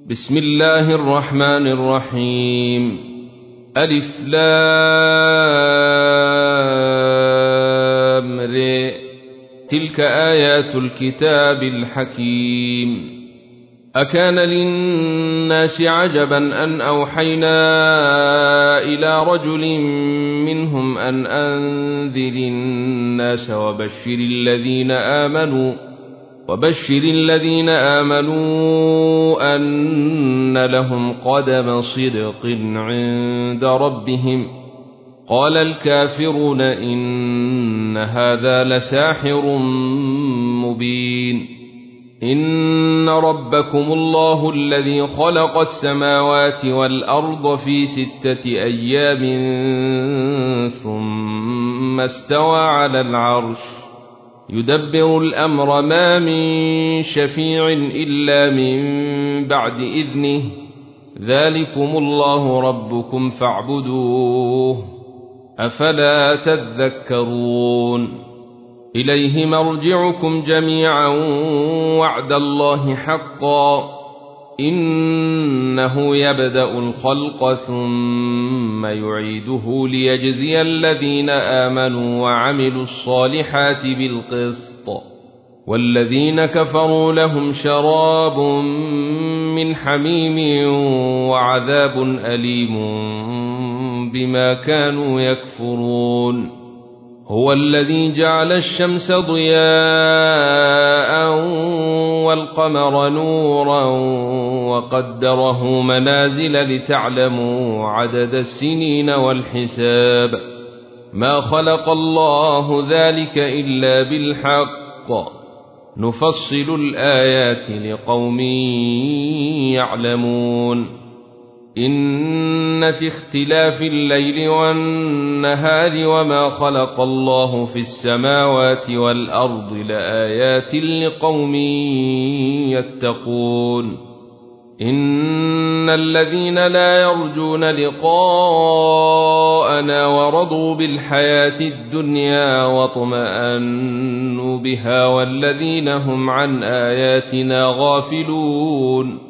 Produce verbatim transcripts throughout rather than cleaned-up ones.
بسم الله الرحمن الرحيم. ألف لام ر. تلك آيات الكتاب الحكيم. أكان للناس عجبا أن أوحينا إلى رجل منهم أن أنذر الناس وبشر الذين آمنوا وبشر الذين آمنوا أن لهم قدم صدق عند ربهم. قال الكافرون إن هذا لساحر مبين. إن ربكم الله الذي خلق السماوات والأرض في ستة أيام ثم استوى على العرش يدبر الأمر ما من شفيع إلا من بعد إذنه ذلكم الله ربكم فاعبدوه أفلا تذكرون. إليه مرجعكم جميعا وعد الله حقا إنه يبدأ الخلق ثم يعيده ليجزي الذين آمنوا وعملوا الصالحات بالقسط والذين كفروا لهم شراب من حميم وعذاب أليم بما كانوا يكفرون. هو الذي جعل الشمس ضياء والقمر نورا وقدره منازل لتعلموا عدد السنين والحساب. ما خلق الله ذلك إلا بالحق نفصل الآيات لقوم يعلمون. إن في اختلاف الليل والنهار وما خلق الله في السماوات والأرض لآيات لقوم يتقون. إن الذين لا يرجون لقاءنا ورضوا بالحياة الدنيا واطمأنوا بها والذين هم عن آياتنا غافلون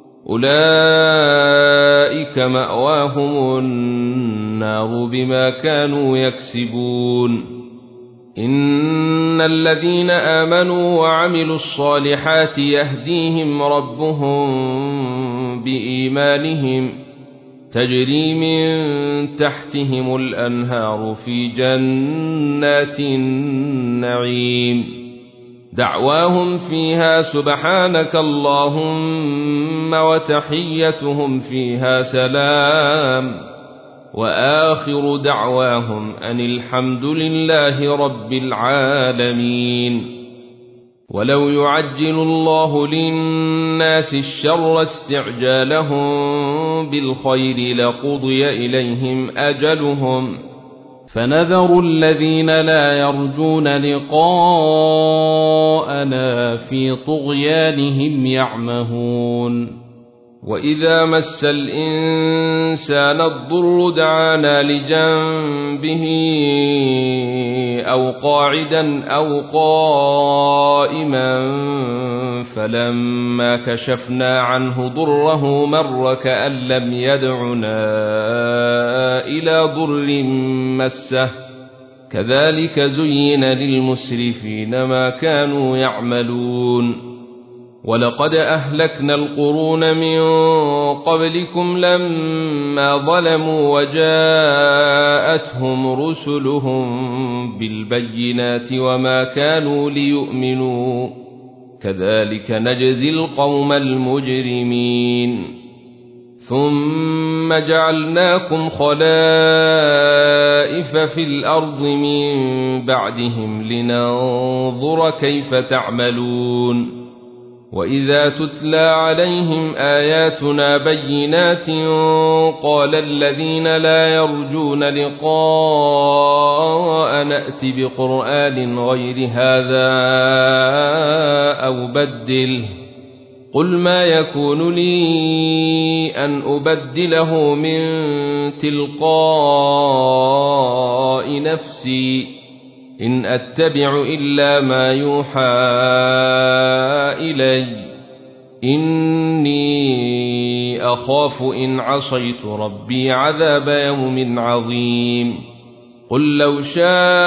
أولئك مأواهم النار بما كانوا يكسبون. إن الذين آمنوا وعملوا الصالحات يهديهم ربهم بإيمانهم تجري من تحتهم الأنهار في جنات النعيم دعواهم فيها سبحانك اللهم وتحيتهم فيها سلام وآخر دعواهم أن الحمد لله رب العالمين. ولو يعجل الله للناس الشر استعجالهم بالخير لقضي إليهم أجلهم فنذر الذين لا يرجون لقاءنا في طغيانهم يعمهون. وإذا مس الإنسان الضر دعانا لجنبه أو قاعدا أو قائما فلما كشفنا عنه ضره مر كأن لم يدعنا إلى ضر مسه كذلك زين للمسرفين ما كانوا يعملون. ولقد أهلكنا القرون من قبلكم لما ظلموا وجاءتهم رسلهم بالبينات وما كانوا ليؤمنوا كذلك نجزي القوم المجرمين. ثم جعلناكم خلائف في الأرض من بعدهم لننظر كيف تعملون. وإذا تتلى عليهم آياتنا بينات قال الذين لا يرجون لقاء نأت بقرآن غير هذا أو بدله قل ما يكون لي أن أبدله من تلقاء نفسي إن أتبع إلا ما يوحى إلي إني أخاف إن عصيت ربي عذاب يوم عظيم قل لو شاء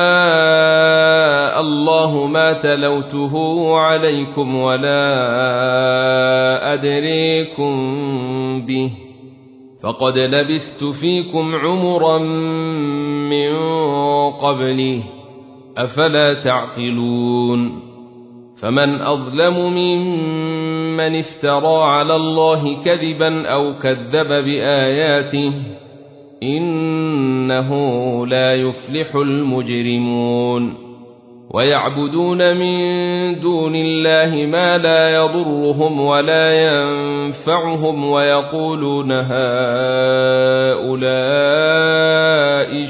الله ما تلوته عليكم ولا أدريكم به فقد لبثت فيكم عمرا من قبله أفلا تعقلون فمن أظلم ممن افترى على الله كذبا أو كذب بآياته إنه لا يفلح المجرمون ويعبدون من دون الله ما لا يضرهم ولا ينفعهم ويقولون هؤلاء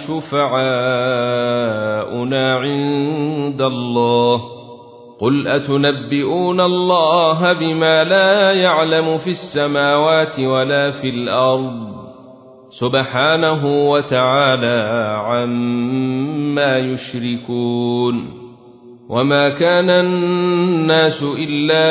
شفعاؤنا عند الله قل أتنبئون الله بما لا يعلم في السماوات ولا في الأرض سبحانه وتعالى عما يشركون وما كان الناس إلا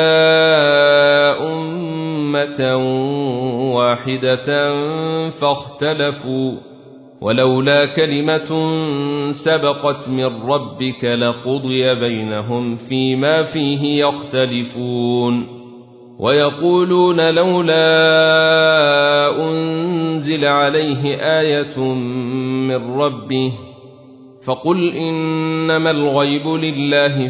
أمة واحدة فاختلفوا ولولا كلمة سبقت من ربك لقضي بينهم فيما فيه يختلفون ويقولون لولا أنزل عليه آية من ربه فقل إنما الغيب لله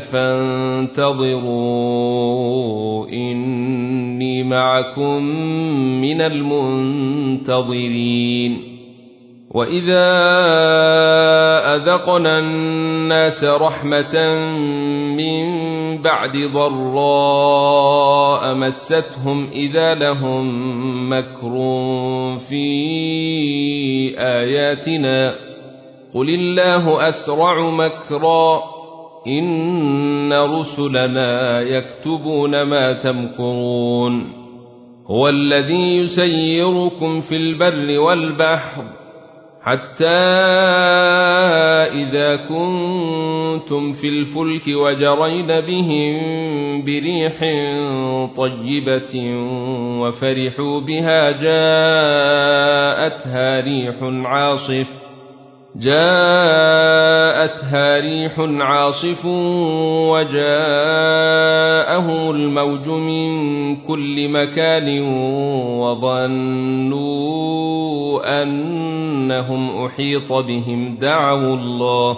فانتظروا إني معكم من المنتظرين وإذا أذقنا الناس رحمة من بعد ضراء مستهم إذا لهم مكر في آياتنا قل الله أسرع مكرا إن رسلنا يكتبون ما تمكرون هو الذي يسيركم في البر والبحر حتى إذا كنتم في الفلك وجرين بهم بريح طيبة وفرحوا بها جاءتها ريح عاصف جاءتها ريح عاصف وجاءهم الموج من كل مكان وظنوا أنهم أحيط بهم دعوا الله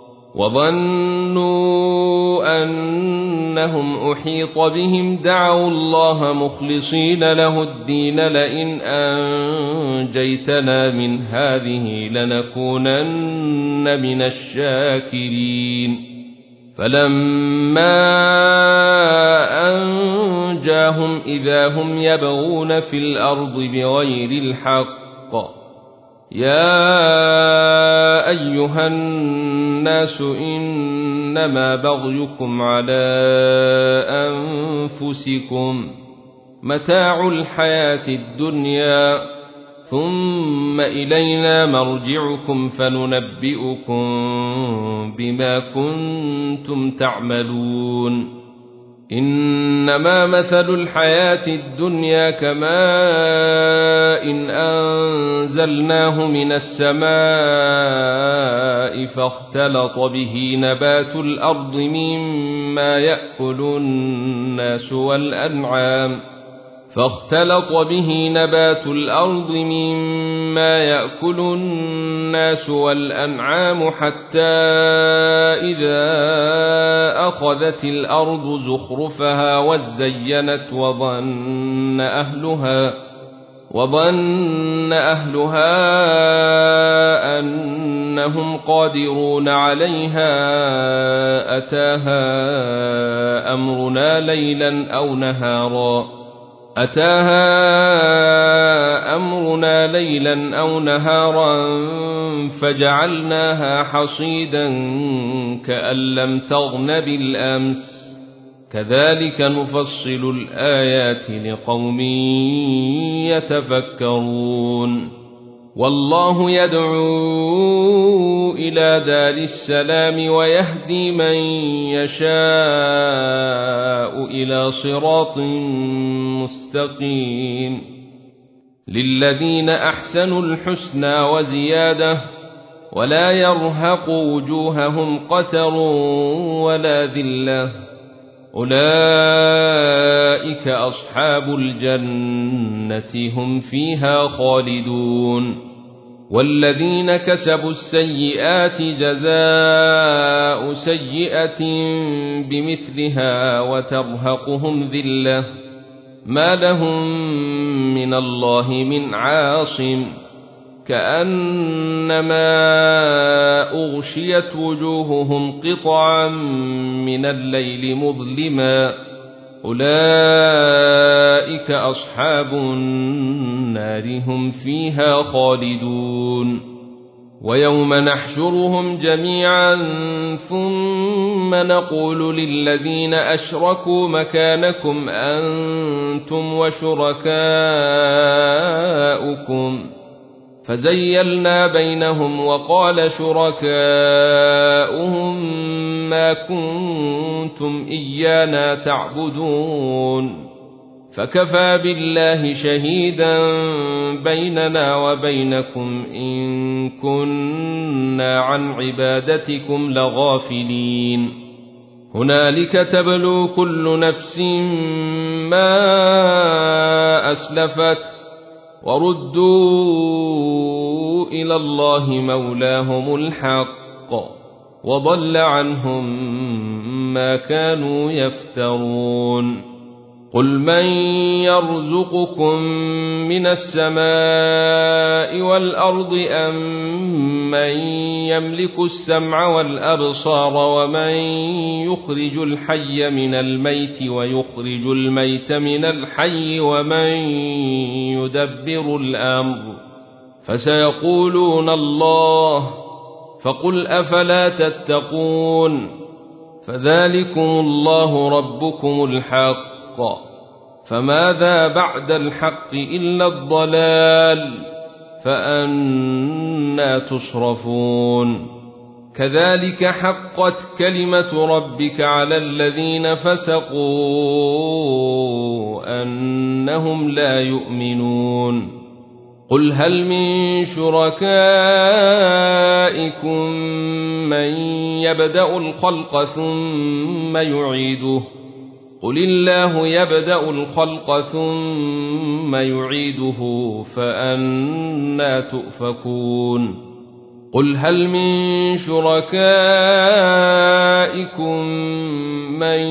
وظنوا أنهم أحيط بهم دعوا الله مخلصين له الدين لئن أنجيتنا من هذه لنكونن من الشاكرين فلما أنجاهم إذا هم يبغون في الأرض بغير الحق يا أيها الناس إنما بغيكم على أنفسكم متاع الحياة الدنيا ثم إلينا مرجعكم فننبئكم بما كنتم تعملون إنما مثل الحياة الدنيا كماء إن أنزلناه من السماء فاختلط به نبات الأرض مما يأكل الناس والأنعام فاختلط به نبات الأرض مما يأكل الناس والأنعام حتى إذا أخذت الأرض زخرفها وزينت وظن أهلها وظن أهلها أنهم قادرون عليها أتاها أمرنا ليلا أو نهارا أتاها أمرنا ليلا أو نهارا فجعلناها حصيدا كأن لم تغن بالأمس كذلك نفصل الآيات لقوم يتفكرون والله يدعو إلى دار السلام ويهدي من يشاء إلى صراط مستقيم للذين أحسنوا الحسنى وزيادة ولا يرهق وجوههم قتر ولا ذلة أولئك أصحاب الجنة هم فيها خالدون والذين كسبوا السيئات جزاء سيئة بمثلها وترهقهم ذلة ما لهم من الله من عاصم كأنما أغشيت وجوههم قطعا من الليل مظلما أولئك أصحاب النار هم فيها خالدون ويوم نحشرهم جميعا ثم نقول للذين أشركوا مكانكم أنتم وشركاؤكم فزيلنا بينهم وقال شركاؤهم ما كنتم إيانا تعبدون فكفى بالله شهيدا بيننا وبينكم إن كنا عن عبادتكم لغافلين هنالك تبلو كل نفس ما أسلفت وردوا إلى الله مولاهم الحق وضل عنهم ما كانوا يفترون قل من يرزقكم من السماء والأرض أم من يملك السمع والأبصار ومن يخرج الحي من الميت ويخرج الميت من الحي ومن يدبر الأمر فسيقولون الله فقل أفلا تتقون فذلكم الله ربكم الحق فماذا بعد الحق إلا الضلال فأنى تصرفون كذلك حقت كلمة ربك على الذين فسقوا أنهم لا يؤمنون قل هل من شركائكم من يبدأ الخلق ثم يعيده قل الله يبدأ الخلق ثم يعيده فأنى تؤفكون قل هل من شركائكم من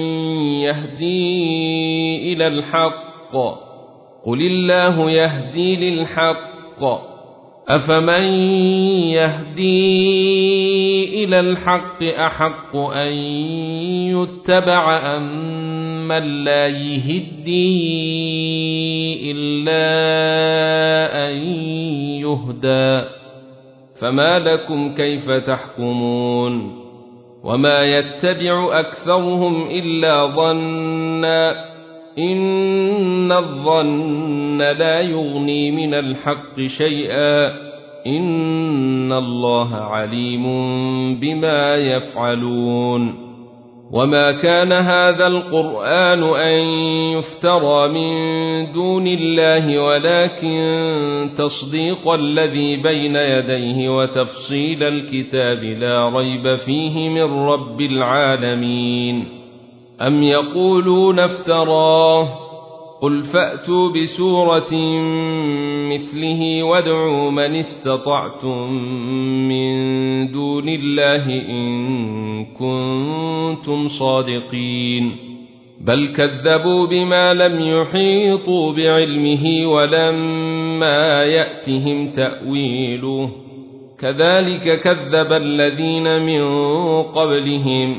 يهدي إلى الحق قل الله يهدي للحق أفمن يهدي إلى الحق أحق أن يتبع أم من لا يهدي إلا أن يهدى فما لكم كيف تحكمون وما يتبع أكثرهم إلا ظنا إن الظن لا يغني من الحق شيئا إن الله عليم بما يفعلون وما كان هذا القرآن أن يفترى من دون الله ولكن تصديق الذي بين يديه وتفصيل الكتاب لا ريب فيه من رب العالمين أم يقولون افتراه قل فأتوا بسورة مثله وادعوا من استطعتم من دون الله إن كنتم صادقين بل كذبوا بما لم يحيطوا بعلمه ولما يأتهم تأويله كذلك كذب الذين من قبلهم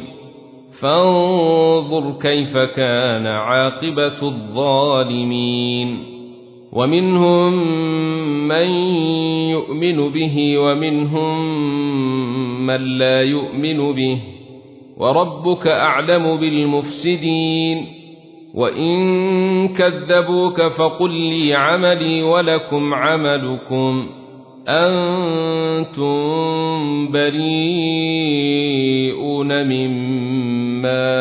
فانظر كيف كان عاقبة الظالمين ومنهم من يؤمن به ومنهم من لا يؤمن به وربك أعلم بالمفسدين وإن كذبوك فقل لي عملي ولكم عملكم أنتم بريئون مما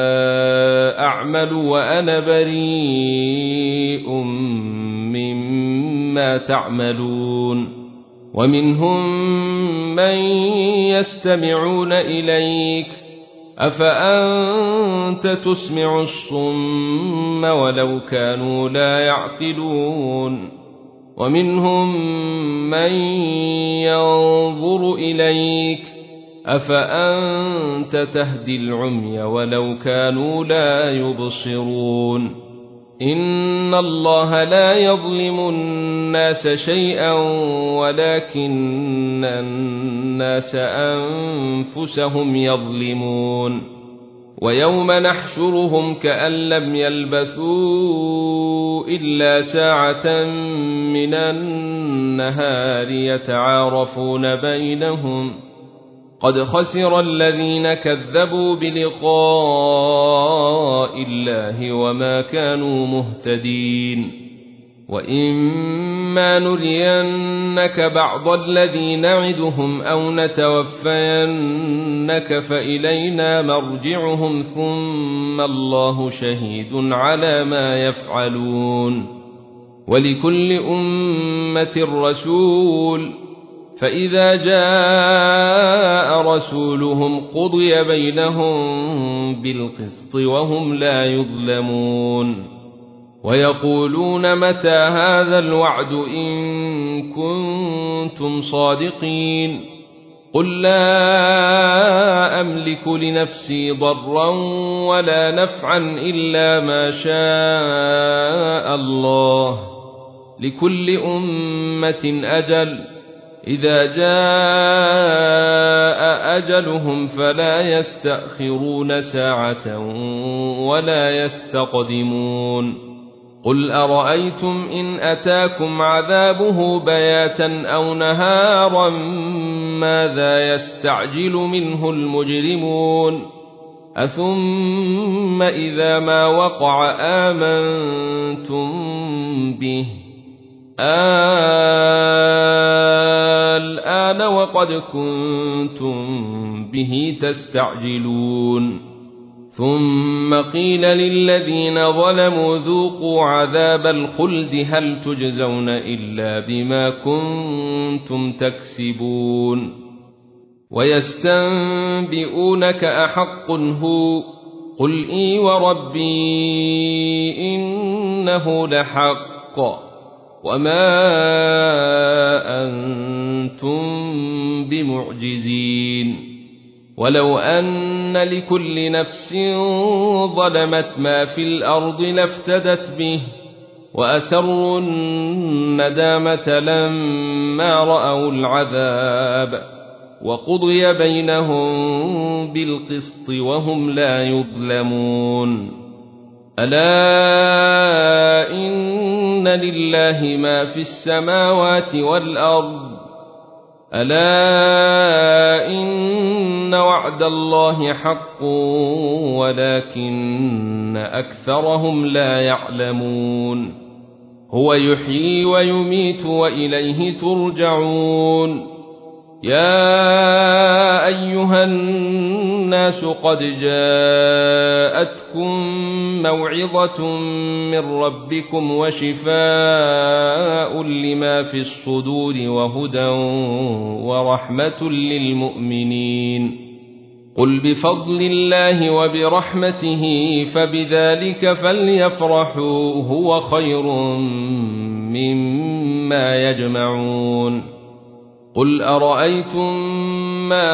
أعمل وأنا بريء مما بما تعملون ومنهم من يستمعون إليك أفأنت تسمع الصم ولو كانوا لا يعقلون ومنهم من ينظر إليك أفأنت تهدي العمي ولو كانوا لا يبصرون إن الله لا يظلم الناس شيئا ولكن الناس أنفسهم يظلمون ويوم نحشرهم كأن لم يلبثوا إلا ساعة من النهار يتعارفون بينهم قد خسر الذين كذبوا بلقاء الله وما كانوا مهتدين وإما نرينك بعض الذي نعدهم أو نتوفينك فإلينا مرجعهم ثم الله شهيد على ما يفعلون ولكل أمة رسول فإذا جاء رسولهم قضي بينهم بالقسط وهم لا يظلمون ويقولون متى هذا الوعد إن كنتم صادقين قل لا أملك لنفسي ضرا ولا نفعا إلا ما شاء الله لكل أمة أجل إذا جاء أجلهم فلا يستأخرون ساعة ولا يستقدمون قل أرأيتم إن أتاكم عذابه بياتا أو نهارا ماذا يستعجل منه المجرمون أثم إذا ما وقع آمنتم به الآن وقد كنتم به تستعجلون ثم قيل للذين ظلموا ذوقوا عذاب الخلد هل تجزون إلا بما كنتم تكسبون ويستنبئونك أحق هو قل إي وربي إنه لحق وما أنتم بمعجزين ولو أن لكل نفس ظلمت ما في الأرض لافتدت به وأسروا الندامة لما رأوا العذاب وقضي بينهم بالقسط وهم لا يظلمون ألا إن لله ما في السماوات والأرض ألا إن وعد الله حق ولكن أكثرهم لا يعلمون هو يحيي ويميت وإليه ترجعون يا أيها الناس قد جاءتكم موعظة من ربكم وشفاء لما في الصدور وهدى ورحمة للمؤمنين قل بفضل الله وبرحمته فبذلك فليفرحوا هو خير مما يجمعون قل أرأيتم ما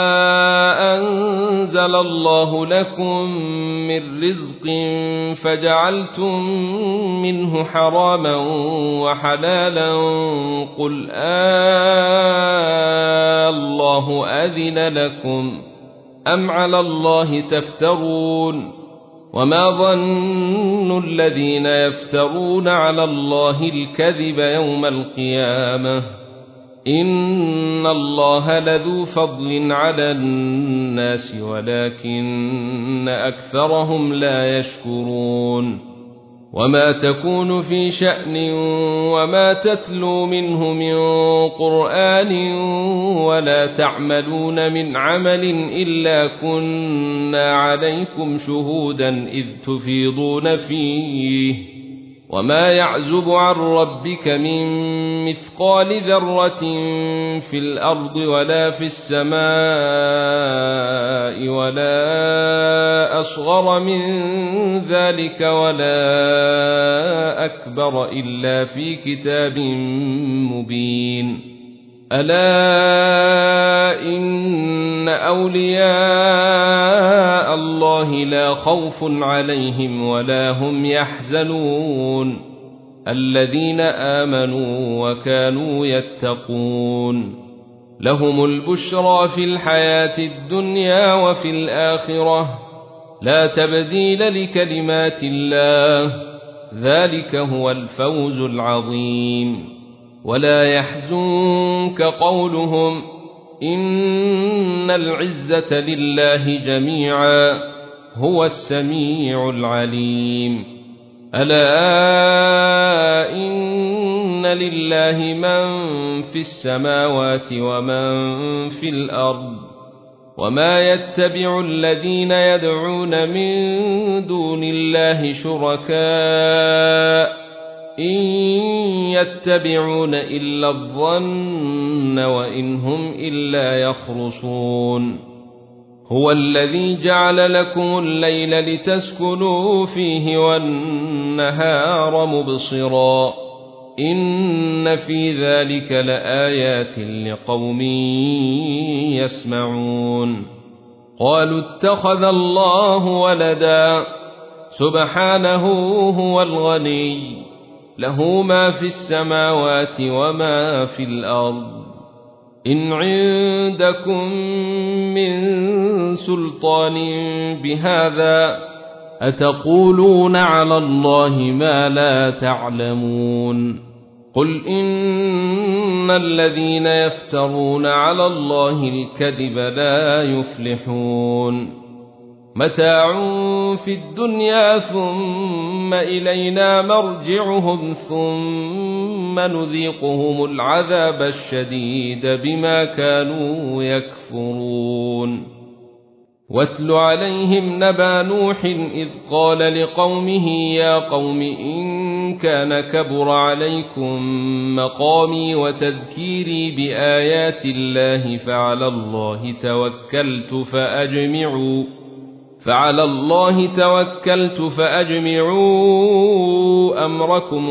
أنزل الله لكم من رزق فجعلتم منه حراما وحلالا قل آه الله أذن لكم أم على الله تفترون وما ظن الذين يفترون على الله الكذب يوم القيامة إن الله لذو فضل على الناس ولكن أكثرهم لا يشكرون وما تكون في شأن وما تتلو منه من قرآن ولا تعملون من عمل إلا كنا عليكم شهودا إذ تفيضون فيه وما يعزب عن ربك من مثقال ذرة في الأرض ولا في السماء ولا أصغر من ذلك ولا أكبر إلا في كتاب مبين. ألا إن أولياء الله لا خوف عليهم ولا هم يحزنون الذين آمنوا وكانوا يتقون لهم البشرى في الحياة الدنيا وفي الآخرة لا تبديل لكلمات الله ذلك هو الفوز العظيم. ولا يحزنك قولهم إن العزة لله جميعا هو السميع العليم. ألا إن لله من في السماوات ومن في الأرض وما يتبع الذين يدعون من دون الله شركاء إن يتبعون إلا الظن وإن هم إلا يخرصون. هو الذي جعل لكم الليل لتسكنوا فيه والنهار مبصرا إن في ذلك لآيات لقوم يسمعون. قالوا اتخذ الله ولدا سبحانه هو الغني له ما في السماوات وما في الأرض إن عندكم من سلطان بهذا أتقولون على الله ما لا تعلمون. قل إن الذين يفترون على الله الكذب لا يفلحون. متاع في الدنيا ثم إلينا مرجعهم ثم نذيقهم العذاب الشديد بما كانوا يكفرون. واتل عليهم نبأ نوح إذ قال لقومه يا قوم إن كان كبر عليكم مقامي وتذكيري بآيات الله فعلى الله توكلت فأجمعوا فعلى الله توكلت فأجمعوا أمركم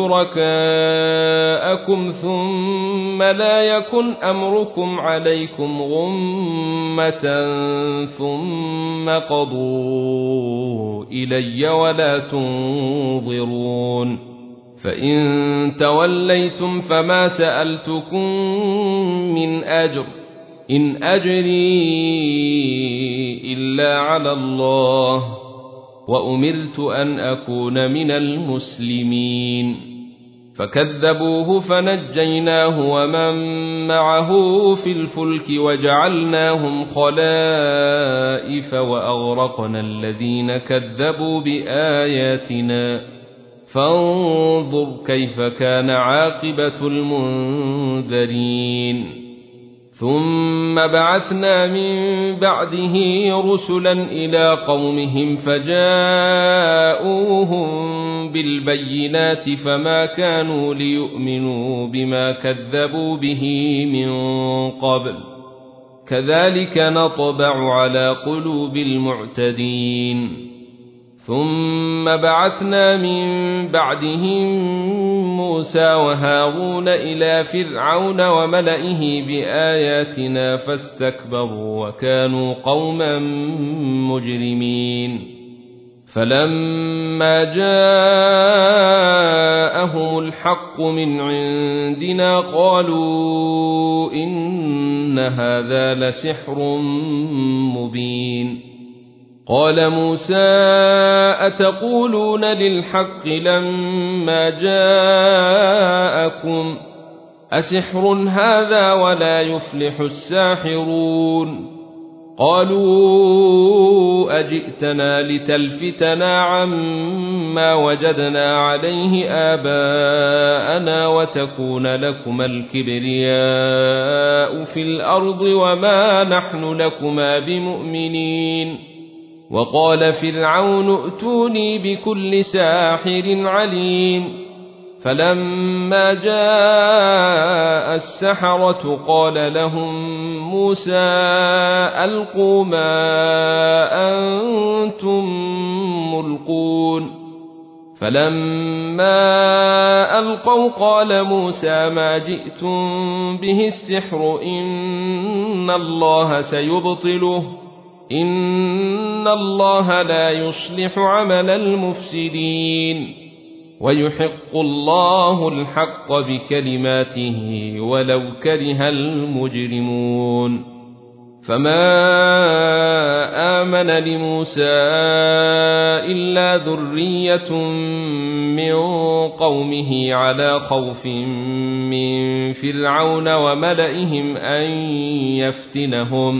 وشركاءكم ثم لا يكن أمركم عليكم غمة ثم قضوا إلي ولا تنظرون. فإن توليتم فما سألتكم من أجر إن أجري إلا على الله وأمرت أن أكون من المسلمين. فكذبوه فنجيناه ومن معه في الفلك وجعلناهم خلائف وأغرقنا الذين كذبوا بآياتنا فانظر كيف كان عاقبة المنذرين. ثم بعثنا من بعده رسلا إلى قومهم فجاءوهم بالبينات فما كانوا ليؤمنوا بما كذبوا به من قبل كذلك نطبع على قلوب المعتدين. ثم بعثنا من بعدهم موسى وهارون إلى فرعون وملئه بآياتنا فاستكبروا وكانوا قوما مجرمين. فلما جاءهم الحق من عندنا قالوا إن هذا لسحر مبين. قال موسى أتقولون للحق لما جاءكم أسحر هذا ولا يفلح الساحرون. قالوا أجئتنا لتلفتنا عما وجدنا عليه آباءنا وتكون لكما الكبرياء في الأرض وما نحن لكما بمؤمنين. وقال فرعون ائتوني بكل ساحر عليم فلما جاء السحرة قال لهم موسى ألقوا ما أنتم ملقون فلما ألقوا قال موسى ما جئتم به السحر إن الله سيبطله إن الله لا يصلح عمل المفسدين ويحق الله الحق بكلماته ولو كره المجرمون فما آمن لموسى إلا ذرية من قومه على خوف من فرعون وملئهم أن يفتنهم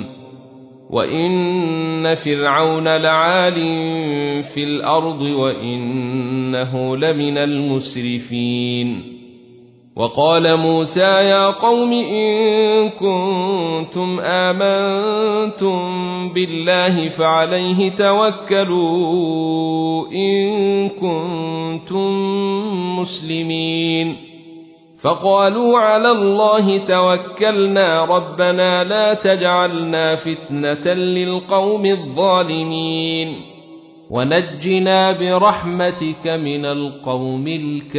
وإن فرعون لعال في الأرض وإنه لمن المسرفين وقال موسى يا قوم إن كنتم آمنتم بالله فعليه توكلوا إن كنتم مسلمين فقالوا على الله توكلنا ربنا لا تجعلنا فتنة للقوم الظالمين ونجنا برحمتك من القوم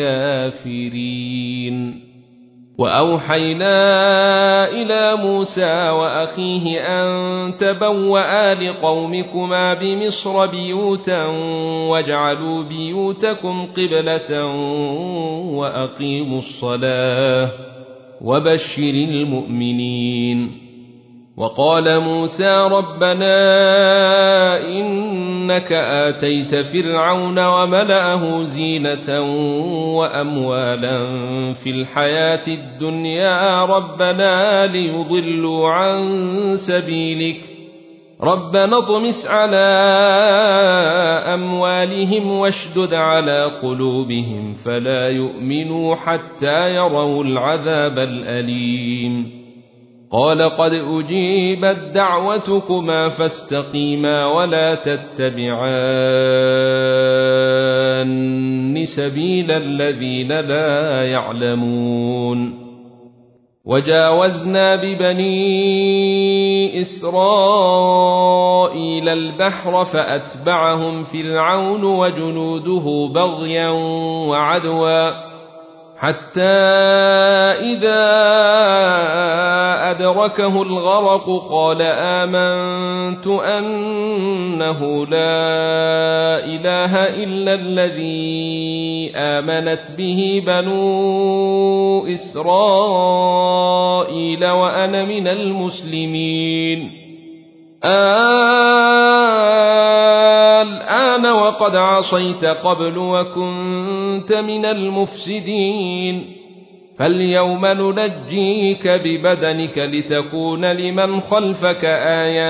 الكافرين وأوحينا إلى موسى وأخيه أن تبوأ لقومكما بمصر بيوتا واجعلوا بيوتكم قبلة وأقيموا الصلاة وبشر المؤمنين وقال موسى ربنا إنك آتيت فرعون وملأه زينة وأموالا في الحياة الدنيا ربنا ليضلوا عن سبيلك ربنا اطمس على أموالهم واشدد على قلوبهم فلا يؤمنوا حتى يروا العذاب الأليم قال قد أجيبت دعوتكما فاستقيما ولا تتبعان سبيل الذين لا يعلمون وجاوزنا ببني إسرائيل البحر فأتبعهم فرعون وجنوده بغيا وعدوا حتى إذا أدركه الغرق قال آمنت أنه لا إله إلا الذي آمنت به بنو إسرائيل وأنا من المسلمين الآن وقد عصيت قبل وكنت من المفسدين فاليوم ننجيك ببدنك لتكون لمن خلفك آية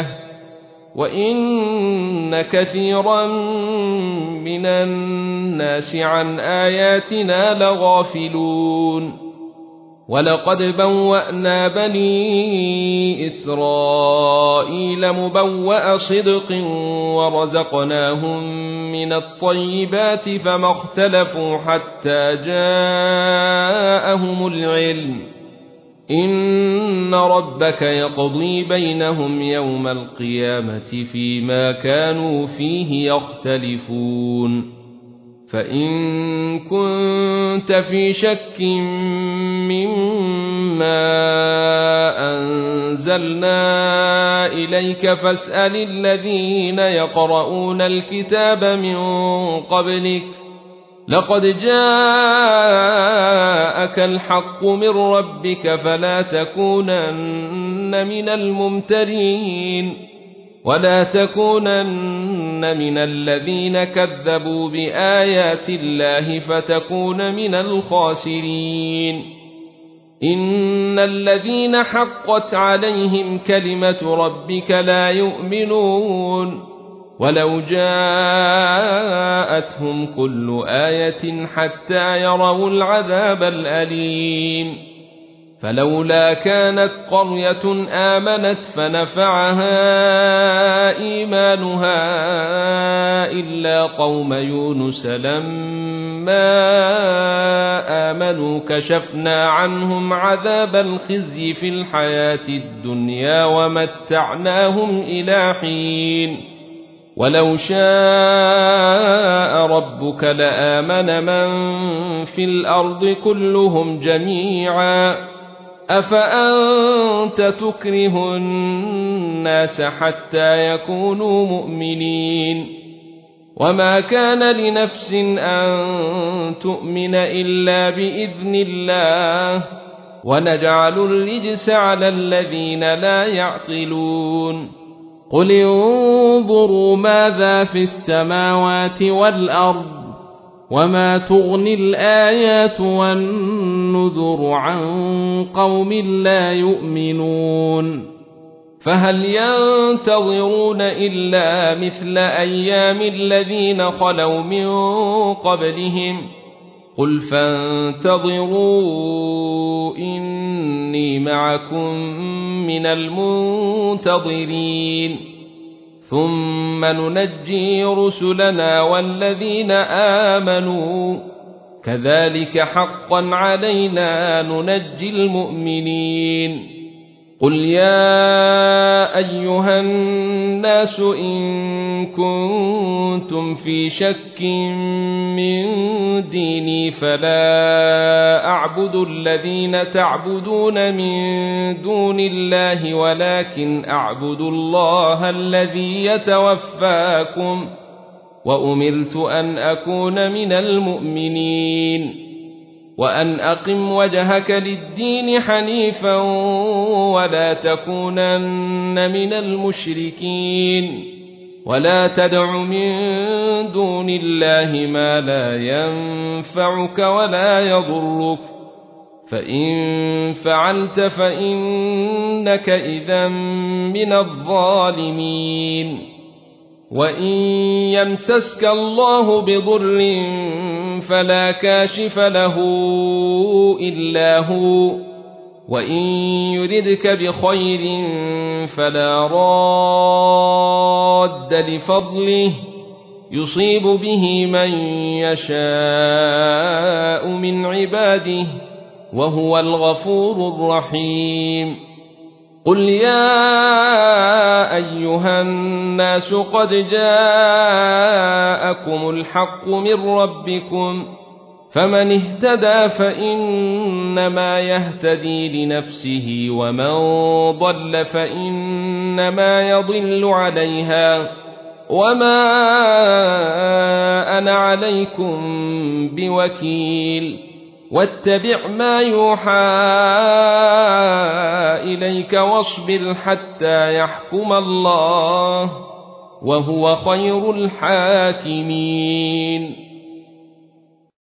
وإن كثيرا من الناس عن آياتنا لغافلون ولقد بوأنا بني إسرائيل مبوأ صدق ورزقناهم من الطيبات فما اختلفوا حتى جاءهم العلم إن ربك يقضي بينهم يوم القيامة فيما كانوا فيه يختلفون فإن كنت في شك مما أنزلنا إليك فاسأل الذين يقرؤون الكتاب من قبلك لقد جاءك الحق من ربك فلا تكونن من الممترين ولا تكونن من الذين كذبوا بآيات الله فتكون من الخاسرين إن الذين حقت عليهم كلمة ربك لا يؤمنون ولو جاءتهم كل آية حتى يروا العذاب الأليم فلولا كانت قرية آمنت فنفعها إيمانها إلا قوم يونس لما آمنوا كشفنا عنهم عذاب الخزي في الحياة الدنيا ومتعناهم إلى حين ولو شاء ربك لآمن من في الأرض كلهم جميعا أفأنت تكره الناس حتى يكونوا مؤمنين وما كان لنفس أن تؤمن إلا بإذن الله ونجعل الرجس على الذين لا يعقلون قل انظروا ماذا في السماوات والأرض وما تغني الآيات والنذر عن قوم لا يؤمنون فهل ينتظرون إلا مثل أيام الذين خلوا من قبلهم قل فانتظروا إني معكم من المنتظرين ثم ننجي رسلنا والذين آمنوا كذلك حقا علينا ننجي المؤمنين قل يا أيها الناس إن كنتم في شك من ديني فلا أعبد الذين تعبدون من دون الله ولكن أعبد الله الذي يتوفاكم وأمرت أن أكون من المؤمنين وأن أقم وجهك للدين حنيفا ولا تكونن من المشركين ولا تدع من دون الله ما لا ينفعك ولا يضرك فإن فعلت فإنك إذا من الظالمين وإن يمسسك الله بضر فلا كاشف له إلا هو وإن يردك بخير فلا راد لفضله يصيب به من يشاء من عباده وهو الغفور الرحيم قل يا أيها الناس قد جاءكم الحق من ربكم فمن اهتدى فإنما يهتدي لنفسه ومن ضل فإنما يضل عليها وما أنا عليكم بوكيل واتبع ما يوحى إليك واصبر حتى يحكم الله وهو خير الحاكمين